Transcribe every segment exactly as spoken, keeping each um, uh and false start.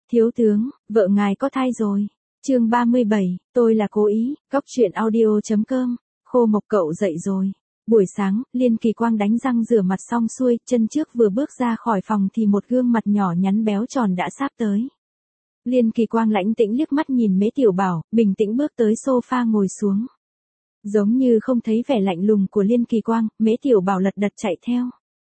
Thiếu tướng, vợ ngài có thai rồi. Chương ba mươi bảy, tôi là cố ý, góc truyện audio.com. Khô Mộc cậu dậy rồi. Buổi sáng, Liên Kỳ Quang đánh răng rửa mặt xong xuôi, chân trước vừa bước ra khỏi phòng thì một gương mặt nhỏ nhắn béo tròn đã sáp tới. Liên Kỳ Quang lãnh tĩnh liếc mắt nhìn Mễ Tiểu Bảo, bình tĩnh bước tới sofa ngồi xuống. Giống như không thấy vẻ lạnh lùng của Liên Kỳ Quang, Mễ Tiểu Bảo lật đật chạy theo.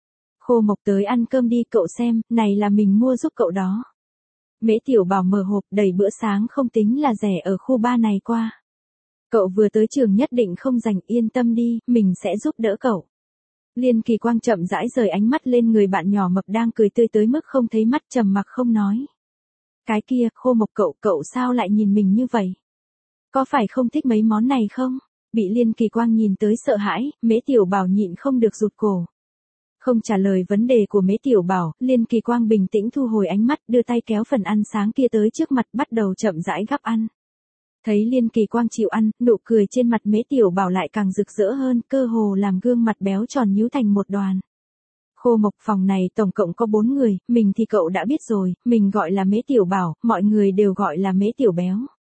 Khô Mộc tới ăn cơm đi cậu xem, này là mình mua giúp cậu đó. Mễ Tiểu Bảo mở hộp đầy bữa sáng không tính là rẻ ở khu ba này qua. Cậu vừa tới trường nhất định không rảnh, yên tâm đi, mình sẽ giúp đỡ cậu. Liên Kỳ Quang chậm rãi rời ánh mắt lên người bạn nhỏ mập đang cười tươi tới mức không thấy mắt, trầm mặc không nói. Cái kia, Khô Mộc cậu, cậu sao lại nhìn mình như vậy? Có phải không thích mấy món này không? Bị Liên Kỳ Quang nhìn tới sợ hãi, Mễ Tiểu Bảo nhịn không được rụt cổ. Không trả lời vấn đề của Mễ Tiểu Bảo, Liên Kỳ Quang bình tĩnh thu hồi ánh mắt, đưa tay kéo phần ăn sáng kia tới trước mặt, bắt đầu chậm rãi gắp ăn. Thấy Liên Kỳ Quang chịu ăn, nụ cười trên mặt Mễ Tiểu Bảo lại càng rực rỡ hơn, cơ hồ làm gương mặt béo tròn nhíu thành một đoàn. Khô Mộc, phòng này tổng cộng có bốn người, mình thì cậu đã biết rồi, mình gọi là Mễ Tiểu Bảo, mọi người đều gọi là Mễ Tiểu Béo.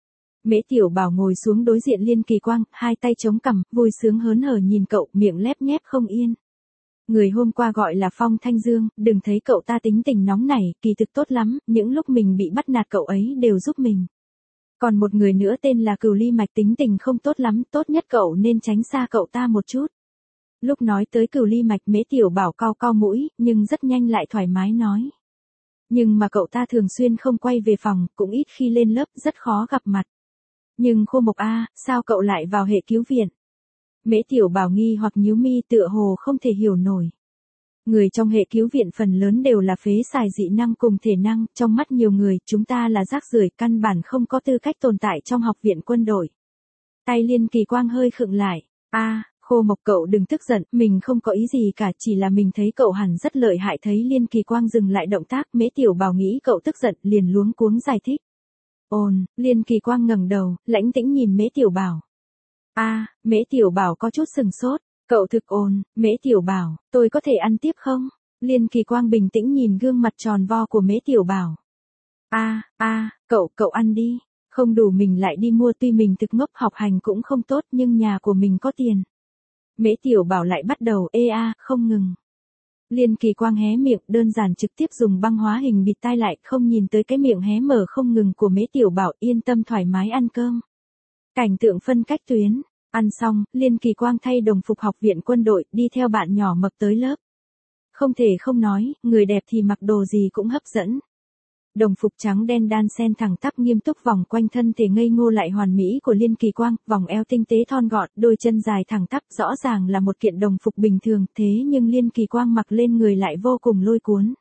Mễ Tiểu Bảo ngồi xuống đối diện Liên Kỳ Quang, hai tay chống cằm, vui sướng hớn hở nhìn cậu, miệng lép nhép không yên. Người hôm qua gọi là Phong Thanh Dương, đừng thấy cậu ta tính tình nóng nảy, kỳ thực tốt lắm, những lúc mình bị bắt nạt cậu ấy đều giúp mình. Còn một người nữa tên là Cửu Ly Mạch, tính tình không tốt lắm, tốt nhất cậu nên tránh xa cậu ta một chút. Lúc nói tới Cửu Ly Mạch, Mễ Tiểu Bảo cau cau mũi, nhưng rất nhanh lại thoải mái nói. Nhưng mà cậu ta thường xuyên không quay về phòng, cũng ít khi lên lớp, rất khó gặp mặt. Nhưng Khô Mộc a, sao cậu lại vào hệ cứu viện? Mễ Tiểu Bảo nghi hoặc nhíu mi, tựa hồ không thể hiểu nổi. Người trong hệ cứu viện phần lớn đều là phế xài dị năng cùng thể năng, trong mắt nhiều người, chúng ta là rác rưởi, căn bản không có tư cách tồn tại trong học viện quân đội. Tay Liên Kỳ Quang hơi khựng lại. A, Khô Mộc cậu đừng tức giận, mình không có ý gì cả, chỉ là mình thấy cậu hẳn rất lợi hại. Thấy Liên Kỳ Quang dừng lại động tác, Mễ Tiểu Bảo nghĩ cậu tức giận, liền luống cuống giải thích. Ồn, Liên Kỳ Quang ngẩng đầu, lãnh tĩnh nhìn Mễ Tiểu Bảo. A, à, Mễ Tiểu Bảo có chút sừng sốt, cậu thực ồn, Mễ Tiểu Bảo, tôi có thể ăn tiếp không? Liên Kỳ Quang bình tĩnh nhìn gương mặt tròn vo của Mễ Tiểu Bảo. A, à, a, à, cậu, cậu ăn đi, không đủ mình lại đi mua, tuy mình thực ngốc học hành cũng không tốt nhưng nhà của mình có tiền. Mễ Tiểu Bảo lại bắt đầu ê a, không ngừng. Liên Kỳ Quang hé miệng, đơn giản trực tiếp dùng băng hóa hình bịt tai lại, không nhìn tới cái miệng hé mở không ngừng của Mễ Tiểu Bảo, yên tâm thoải mái ăn cơm. Cảnh tượng phân cách tuyến, ăn xong, Liên Kỳ Quang thay đồng phục học viện quân đội, đi theo bạn nhỏ mập tới lớp. Không thể không nói, người đẹp thì mặc đồ gì cũng hấp dẫn. Đồng phục trắng đen đan xen thẳng tắp nghiêm túc vòng quanh thân thể ngây ngô lại hoàn mỹ của Liên Kỳ Quang, vòng eo tinh tế thon gọn, đôi chân dài thẳng tắp, rõ ràng là một kiện đồng phục bình thường, thế nhưng Liên Kỳ Quang mặc lên người lại vô cùng lôi cuốn.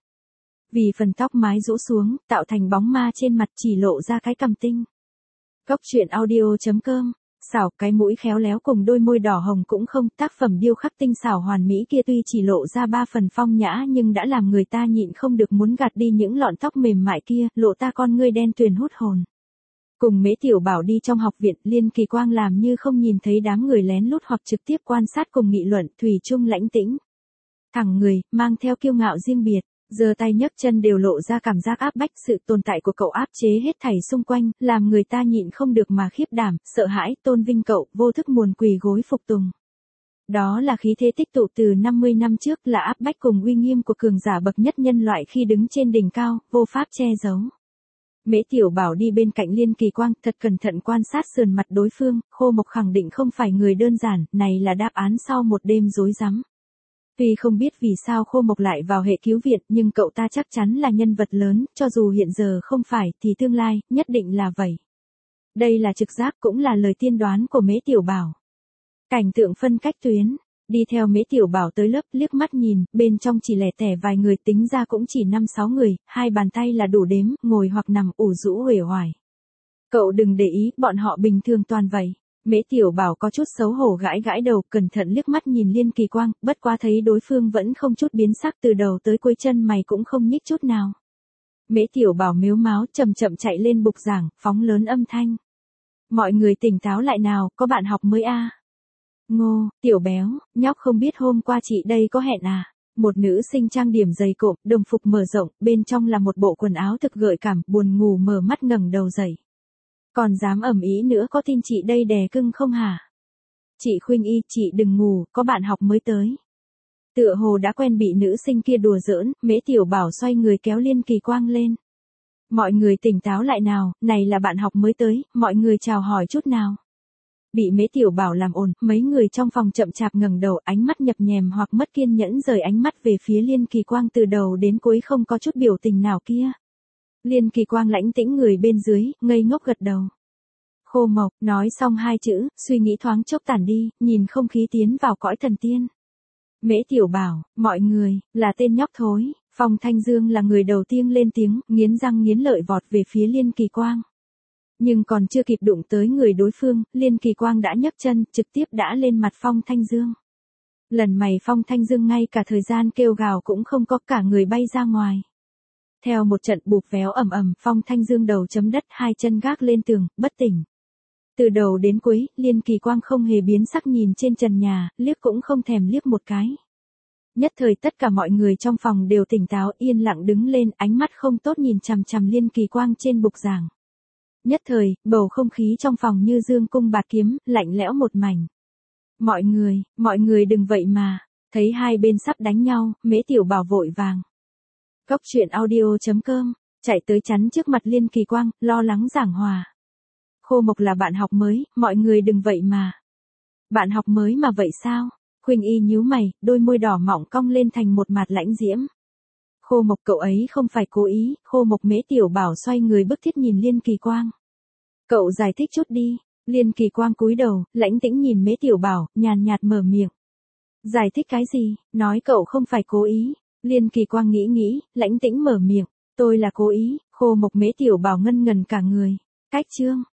Vì phần tóc mái rũ xuống, tạo thành bóng ma trên mặt, chỉ lộ ra cái cằm tinh. Góc truyện audio.com, xảo, cái mũi khéo léo cùng đôi môi đỏ hồng cũng không, tác phẩm điêu khắc tinh xảo hoàn mỹ kia tuy chỉ lộ ra ba phần phong nhã nhưng đã làm người ta nhịn không được muốn gạt đi những lọn tóc mềm mại kia, lộ ta con ngươi đen tuyền hút hồn. Cùng Mễ Tiểu Bảo đi trong học viện, Liên Kỳ Quang làm như không nhìn thấy đám người lén lút hoặc trực tiếp quan sát cùng nghị luận, thủy chung lãnh tĩnh. Thẳng người, mang theo kiêu ngạo riêng biệt. Giơ tay nhấc chân đều lộ ra cảm giác áp bách, sự tồn tại của cậu áp chế hết thảy xung quanh, làm người ta nhịn không được mà khiếp đảm, sợ hãi, tôn vinh cậu, vô thức muồn quỳ gối phục tùng. Đó là khí thế tích tụ từ năm mươi năm trước, là áp bách cùng uy nghiêm của cường giả bậc nhất nhân loại khi đứng trên đỉnh cao, vô pháp che giấu. Mễ Tiểu Bảo đi bên cạnh Liên Kỳ Quang, thật cẩn thận quan sát sườn mặt đối phương, Khô Mộc khẳng định không phải người đơn giản, này là đáp án sau một đêm rối rắm. Tuy không biết vì sao Khô Mộc lại vào hệ cứu viện, nhưng cậu ta chắc chắn là nhân vật lớn, cho dù hiện giờ không phải, thì tương lai, nhất định là vậy. Đây là trực giác cũng là lời tiên đoán của Mễ Tiểu Bảo. Cảnh tượng phân cách tuyến, đi theo Mễ Tiểu Bảo tới lớp, liếc mắt nhìn, bên trong chỉ lẻ tẻ vài người, tính ra cũng chỉ năm sáu người, hai bàn tay là đủ đếm, ngồi hoặc nằm ủ rũ uể oải. Cậu đừng để ý, bọn họ bình thường toàn vậy. Mễ Tiểu Bảo có chút xấu hổ gãi gãi đầu, cẩn thận liếc mắt nhìn Liên Kỳ Quang, bất quá thấy đối phương vẫn không chút biến sắc, từ đầu tới cuối chân mày cũng không nhích chút nào. Mễ Tiểu Bảo mếu máo, chậm chậm chạy lên bục giảng, phóng lớn âm thanh. Mọi người tỉnh táo lại nào, có bạn học mới a. À? Ngô, Tiểu Béo, nhóc không biết hôm qua chị đây có hẹn à? Một nữ sinh trang điểm dày cộm, đồng phục mở rộng, bên trong là một bộ quần áo thực gợi cảm, buồn ngủ mở mắt ngẩng đầu dậy. Còn dám ầm ĩ nữa, có tin chị đây đè cưng không hả? Chị Khuynh Y, chị đừng ngủ, có bạn học mới tới. Tựa hồ đã quen bị nữ sinh kia đùa giỡn, Mễ Tiểu Bảo xoay người kéo Liên Kỳ Quang lên. Mọi người tỉnh táo lại nào, này là bạn học mới tới, mọi người chào hỏi chút nào. Bị Mễ Tiểu Bảo làm ồn, mấy người trong phòng chậm chạp ngẩng đầu, ánh mắt nhập nhèm hoặc mất kiên nhẫn rời ánh mắt về phía Liên Kỳ Quang từ đầu đến cuối không có chút biểu tình nào kia. Liên Kỳ Quang lãnh tĩnh người bên dưới, ngây ngốc gật đầu. Khô Mộc, nói xong hai chữ, suy nghĩ thoáng chốc tản đi, nhìn không khí tiến vào cõi thần tiên. Mễ Tiểu Bảo, mọi người, là tên nhóc thối. Phong Thanh Dương là người đầu tiên lên tiếng, nghiến răng nghiến lợi vọt về phía Liên Kỳ Quang. Nhưng còn chưa kịp đụng tới người đối phương, Liên Kỳ Quang đã nhấc chân, trực tiếp đã lên mặt Phong Thanh Dương. Lần mày Phong Thanh Dương ngay cả thời gian kêu gào cũng không có, cả người bay ra ngoài. Theo một trận bụp véo ầm ầm, Phong Thanh Dương đầu chấm đất, hai chân gác lên tường, bất tỉnh. Từ đầu đến cuối, Liên Kỳ Quang không hề biến sắc nhìn trên trần nhà, liếc cũng không thèm liếc một cái. Nhất thời tất cả mọi người trong phòng đều tỉnh táo, yên lặng đứng lên, ánh mắt không tốt nhìn chằm chằm Liên Kỳ Quang trên bục giảng. Nhất thời, bầu không khí trong phòng như dương cung bạt kiếm, lạnh lẽo một mảnh. Mọi người, mọi người đừng vậy mà. Thấy hai bên sắp đánh nhau, Mễ Tiểu Bảo vội vàng. Cốc truyện audio chấm com, chạy tới chắn trước mặt Liên Kỳ Quang, lo lắng giảng hòa. Khô Mộc là bạn học mới, mọi người đừng vậy mà. Bạn học mới mà vậy sao? Khuynh Y nhíu mày, đôi môi đỏ mọng cong lên thành một mặt lãnh diễm. Khô Mộc, cậu ấy không phải cố ý. Khô Mộc. Mễ Tiểu Bảo xoay người bức thiết nhìn Liên Kỳ Quang. Cậu giải thích chút đi. Liên Kỳ Quang cúi đầu, lãnh tĩnh nhìn Mễ Tiểu Bảo, nhàn nhạt mở miệng. Giải thích cái gì? Nói cậu không phải cố ý. Liên Kỳ Quang nghĩ nghĩ, lãnh tĩnh mở miệng. Tôi là cố ý. Khô Mộc. Mễ Tiểu Bảo ngân ngần cả người. Cách chương.